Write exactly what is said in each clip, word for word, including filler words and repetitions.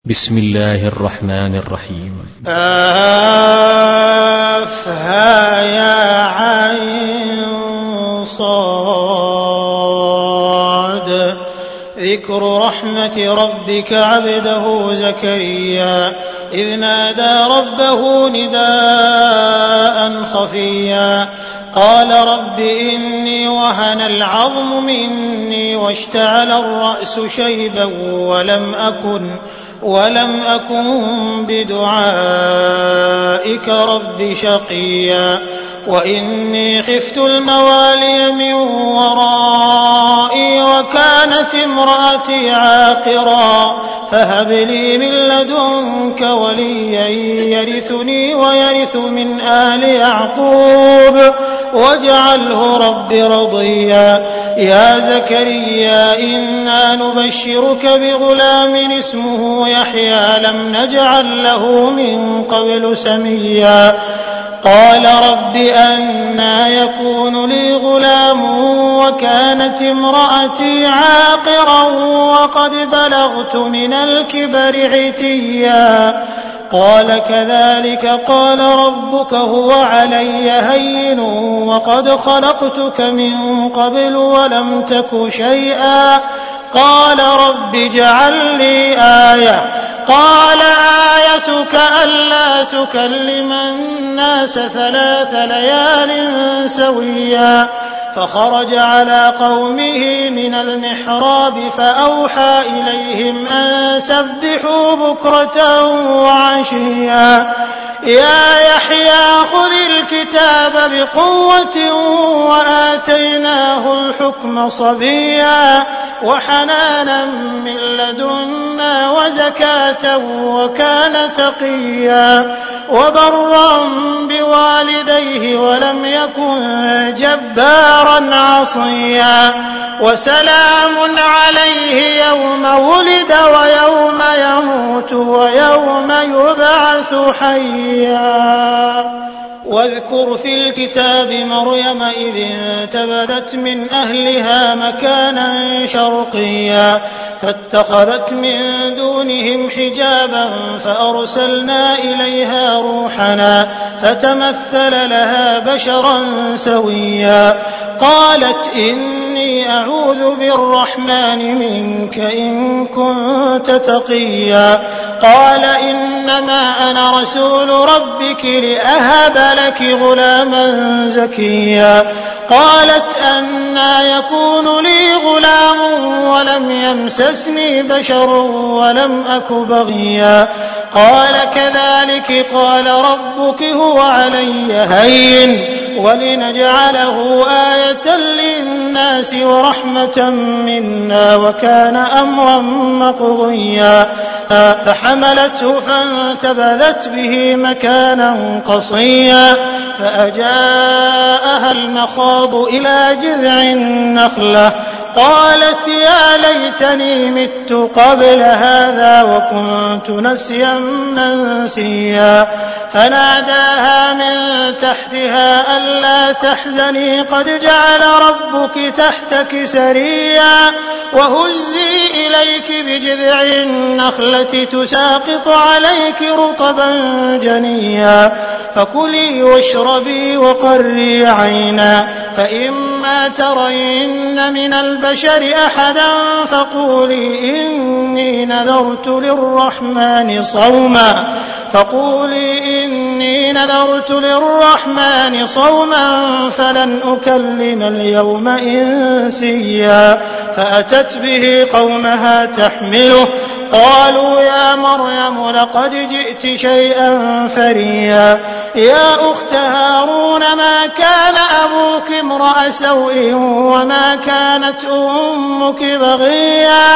بسم الله الرحمن الرحيم. آفها يا عين صاد. ذكر رحمة ربك عبده زكريا إذ نادى ربه نداء خفيا قال رب إني وهن العظم مني واشتعل الرأس شيبا ولم أكن ولم أكن بدعائك رب شقيا وإني خفت الموالي من ورائي وكانت امرأتي عاقرا فهب لي من لدنك وليا يرثني ويرث من آل يعقوب واجعله رب رضيا. يا زكريا إنا نبشرك بغلام اسمه يحيى لم نجعل له من قبل سميا قال رب أنى يكون لي غلام وكانت امرأتي عاقرا وقد بلغت من الكبر عتيا قال كذلك قال ربك هو علي هين وقد خلقتك من قبل ولم تك شيئا قال رب اجعل لي آية قال آيتك ألا تكلم الناس ثلاث ليال سويا فخرج على قومه من المحراب فأوحى إليهم أن سبحوا بكرة وعشيا يا يحيى خذ الكتاب بقوة وآتيناه الحكم صبيا وحنانا من لدنا وزكاة وكان تقيا وبرا بوالديه ولم يكن جبارا عصيا وسلام عليه يوم ولد ويوم يموت ويوم يبعث حيا. واذكر في الكتاب مريم إذ انتبذت من أهلها مكانا شرقيا فاتخذت من دونهم حجابا فأرسلنا إليها روحنا فتمثل لها بشرا سويا قالت إني أعوذ بالرحمن منك إن كنت تقيا قال إنما أنا رسول ربك لأهب لك غلاما زكيا قالت أنى يكون لي غلام ولم يمسسني بشر ولم أك بغيا قال كذلك قال ربك هو علي هين ولنجعله آية للناس ورحمة منا وكان أمرا مقضيا فحملته فانتبذت به مكانا قصيا فأجاءها المخاض إلى جذع النخلة قالت يا ليتني مت قبل هذا وكنت نسيا منسيا فناداها من تحتها ألا تحزني قد جعل ربك تحتك سريا وهزي إليك بجذع النخلة تساقط عليك رطبا جنيا فكلي واشربي وقري عينا فإما ترين من البشر أحدا فقولي إني نذرت للرحمن صوما فقولي إني نذرت للرحمن صوما فلن أكلم اليوم إنسيا فأتت به قومها تحمله قالوا يا مريم لقد جئت شيئا فريا يا أخت هارون ما كان أبوك امرأ سوء وما كانت أمك بغيا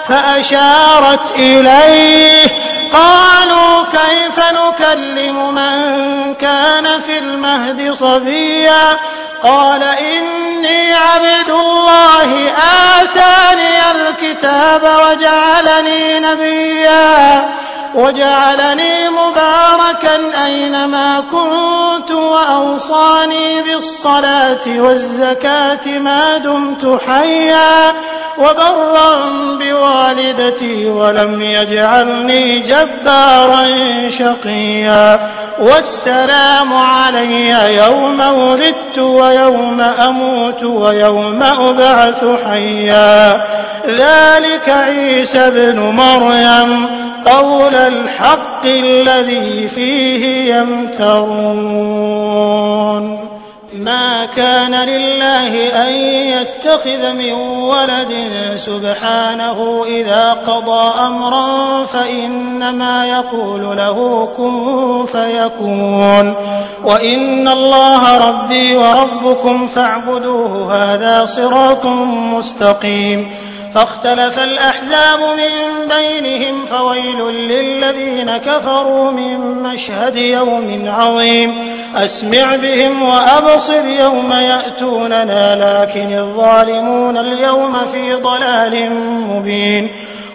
فأشارت إليه قالوا كيف نكلم من كان في المهد صبيا قال إني عبد الله آتاني الكتاب وجعلني نبيا وجعلني مباركا أينما كنت وأوصاني بالصلاة والزكاة ما دمت حيا وبرا بوالدتي ولم يجعلني جبارا شقيا والسلام علي يوم ولدت ويوم أموت ويوم أبعث حيا ذلك عيسى ابن مريم قول الحق الذي فيه يمترون ما كان لله أن يتخذ من ولد سبحانه إذا قضى أمرا فإنما يقول له كن فيكون وإن الله ربي وربكم فاعبدوه هذا صراط مستقيم فاختلف الأحزاب من بينهم فويل للذين كفروا من مشهد يوم عظيم أسمع بهم وأبصر يوم يأتوننا لكن الظالمون اليوم في ضلال مبين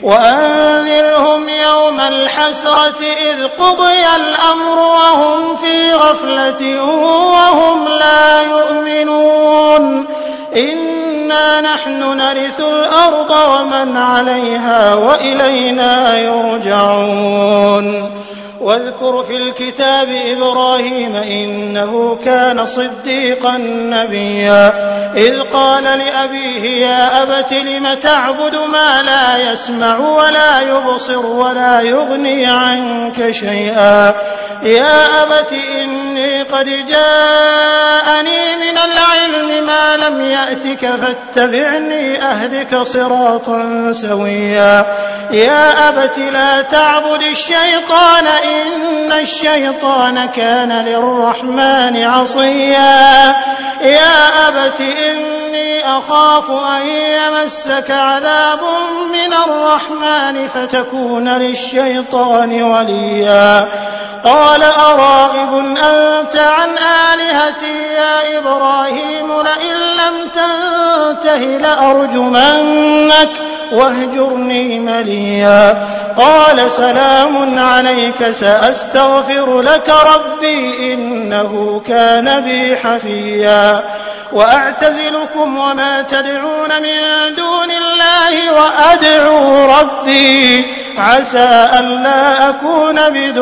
وأنذرهم يوم الحسرة إذ قضي الأمر وهم في غفلة وهم لا يؤمنون إنا نحن نرث الأرض ومن عليها وإلينا يرجعون واذكر في الكتاب إبراهيم إنه كان صديقا نبيا إذ قال لأبيه يا أبت لم تعبد ما لا يسمع ولا يبصر ولا يغني عنك شيئا يا أبت إني قد جاءني من العلم ما لم يأتك فاتبعني أهدك صراطا سويا يا أبت لا تعبد الشيطان إن الشيطان كان للرحمن عصيا يا أبت إني أخاف أن يمسك عذاب من الرحمن فتكون للشيطان وليا قال أراغب أنت عن آلهتي يا إبراهيم لئن لم تنته لأرجمنك واهجرني مليا قال سلام عليك سأستغفر لك ربي إنه كان بي حفيا وأعتزلكم وما تدعون من دون الله وأدعو ربي عسى ألا أكون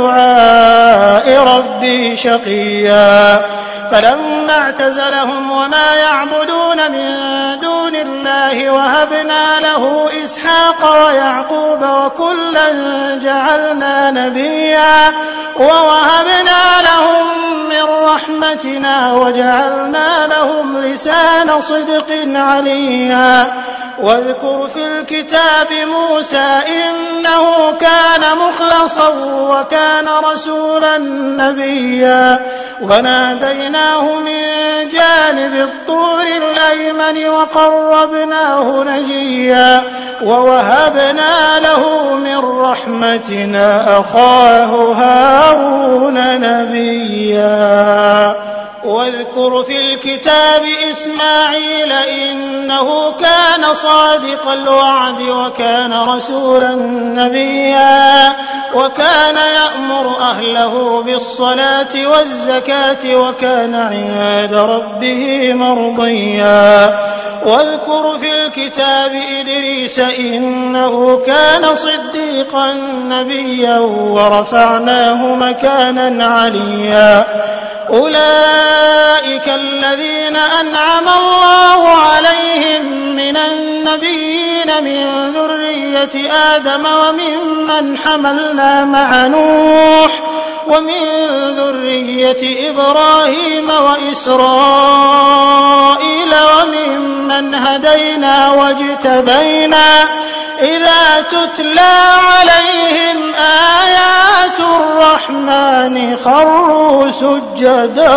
بدعاء ربي شقيا فلما اعتزلهم وما يعبدون من دون الله وهبنا له إسحاق ويعقوب وكلا جعلنا نبيا ووهبنا لهم من رحمتنا وجعلنا لهم لسان صدق عليا واذكر في الكتاب موسى إنه كان مخلصا وكان رسولا نبيا وناديناه من جانب الطور الأيمن وقربناه نجيا ووهبنا له من رحمتنا أخاه هارون نبيا واذكر في الكتاب إسماعيل إنه كان صادق الوعد وكان رسولا نبيا وكان يأمر أهله بالصلاة والزكاة وكان عند ربه مرضيا واذكر في الكتاب إدريس إنه كان صديقا نبيا ورفعناه مكانا عليا أولئك الذين أنعم الله عليهم من النبيين من ذرية آدم وممن حملنا مع نوح ومن ذرية إبراهيم وإسرائيل وممن هدينا واجتبينا إذا تتلى عليهم آيات الرحمن خروا سجدا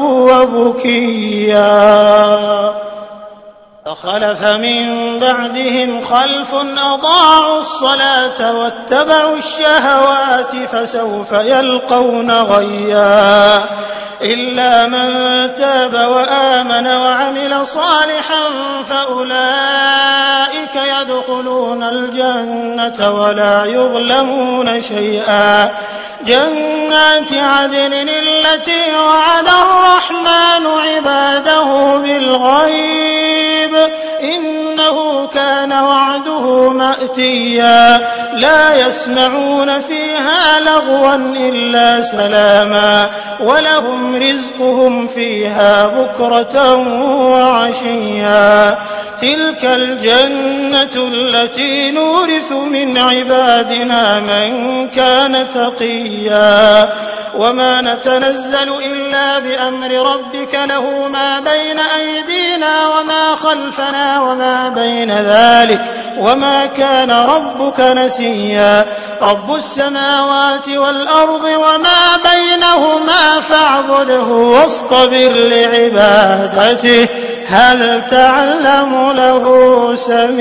وبكيا فخلف من بعدهم خلف أضاعوا الصلاة واتبعوا الشهوات فسوف يلقون غيا إلا من تاب وآمن وعمل صالحا فأولئك يدخلون الجنة ولا يظلمون شيئا. جنات عدن التي وعد الرحمن عباده بالغيب إنه كان وعده مأتيا. لا يسمعون فيها لغوا إلا سلاما ولهم رزقهم فيها بكرة وعشيا. تلك الجنة التي نورث من عبادنا من كان تقيا. وما نتنزل إلا بأمر ربك له ما بين أيدينا وما خلفنا وما بين ذلك وما كان ربك نسيا. رب السماوات والأرض وما بينهما فاعبده واصطبر لعبادته هل تعلم له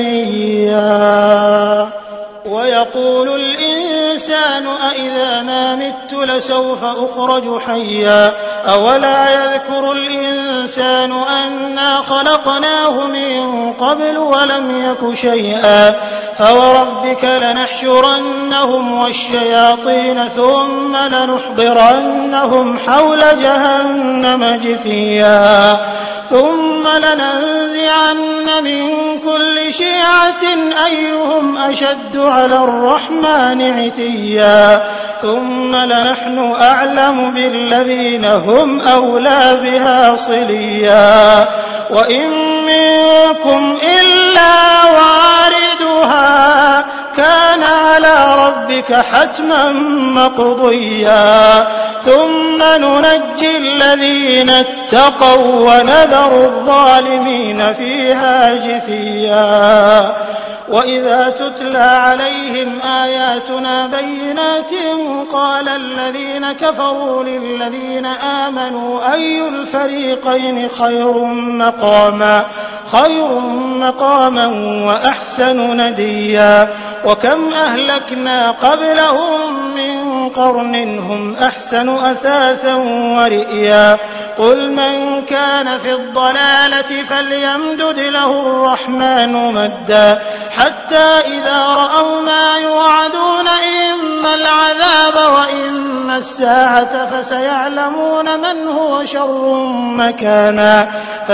سميا. ويقول الإنسان أإذا ما مت لسوف أخرج حيا. أولا يذكر الإنسان أنا خلقناه من قبل ولم يك شيئا. فوربك لنحشرنهم والشياطين ثم لنحضرنهم حول جهنم جثيا. ثم لننزعن من كل شيعة أيهم أشد على الرحمن عتيا. ثم لنحن أعلم بالذين هم أولى بها صليا. وإن منكم إلا واردها كان على ربك حتما مقضيا. ثم ننجي الذين اتقوا ونذر الظالمين فيها جثيا. وإذا تتلى عليهم آياتنا بينات قال الذين كفروا للذين آمنوا أي الفريقين خير مقاما خير مقاما وأحسن نديا. وكم أهلكنا قبلهم من قرن هم أحسن أثاثا ورئيا. قل من كان في الضلالة فليمدد له الرحمن مدا حتى إذا رأوا ما يوعدون إما العذاب وإما الساعة فسيعلمون من هو شر مكانا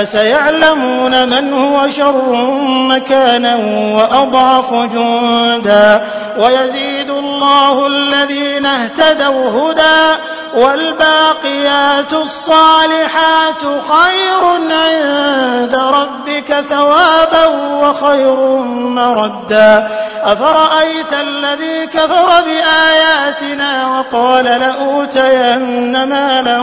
فسيعلمون من هو شر مكانا وأضعف جندا. ويزيد الله الذين اهتدوا هدى والباقيات الصالحات خير عند ربك ثوابا وخير مردا. أفرأيت الذي كفر بآياتنا وقال لأوتين مالا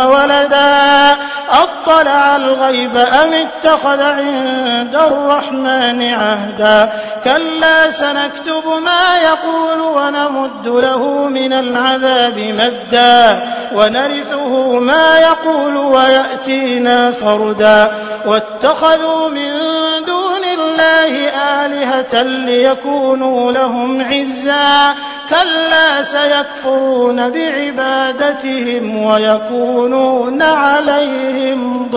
وولدا أطلع الغيب أم اتخذ عند الرحمن عهدا. كلا سنكتب ما يقول ونمد له من العذاب مدا ونرثه ما يقول ويأتينا فردا. واتخذوا من دون الله آلهة ليكونوا لهم عزا. كلا سيكفرون بعبادتهم ويكونون عليهم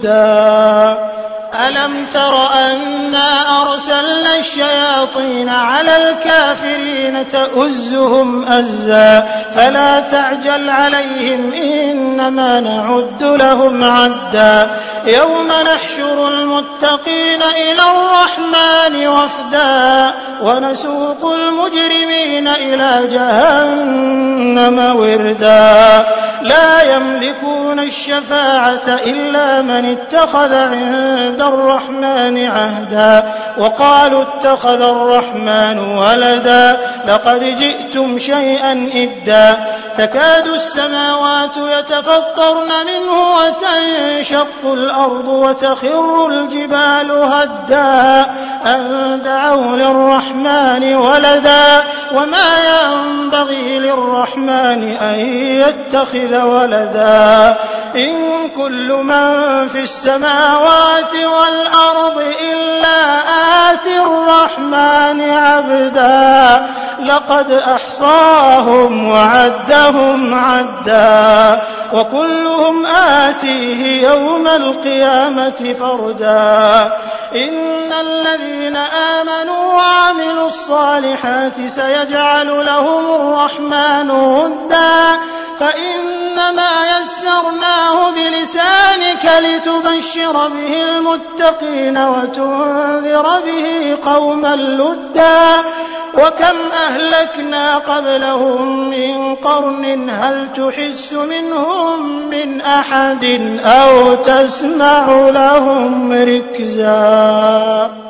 ضدا. ألم تر أنا أرسلنا الشياطين على الكافرين تؤزهم أزا فلا تعجل عليهم إنما نعد لهم عدا. يوم نحشر المتقين إلى الرحمن وفدا ونسوق المجرمين إلى جهنم وردا. لا يملكون الشفاعة إلا من اتخذ عند الرحمن عهدا. وقالوا اتخذ الرحمن ولدا لقد جئتم شيئا إدا. تكاد السماوات يتفطرن منه وتنشق الأرض وتخر الجبال هدا أن دعوا للرحمن ولدا وما ينبغي للرحمن أن يتخذ ولدا إن كل من في السماوات والأرض إلا آتي الرحمن عبدا لقد أحصاهم وعدهم عدا وكلهم آتيه يوم القيامة فردا إن الذين آمنوا وعملوا الصالحات سيجعل لهم الرحمن ودا فإنما يسرناه بلسانك لتبشر به المتقين وتنذر به قوما لدا وكم أهلكنا قبلهم من قرن هل تحس منهم من أحد أو تسمع لهم ركزا.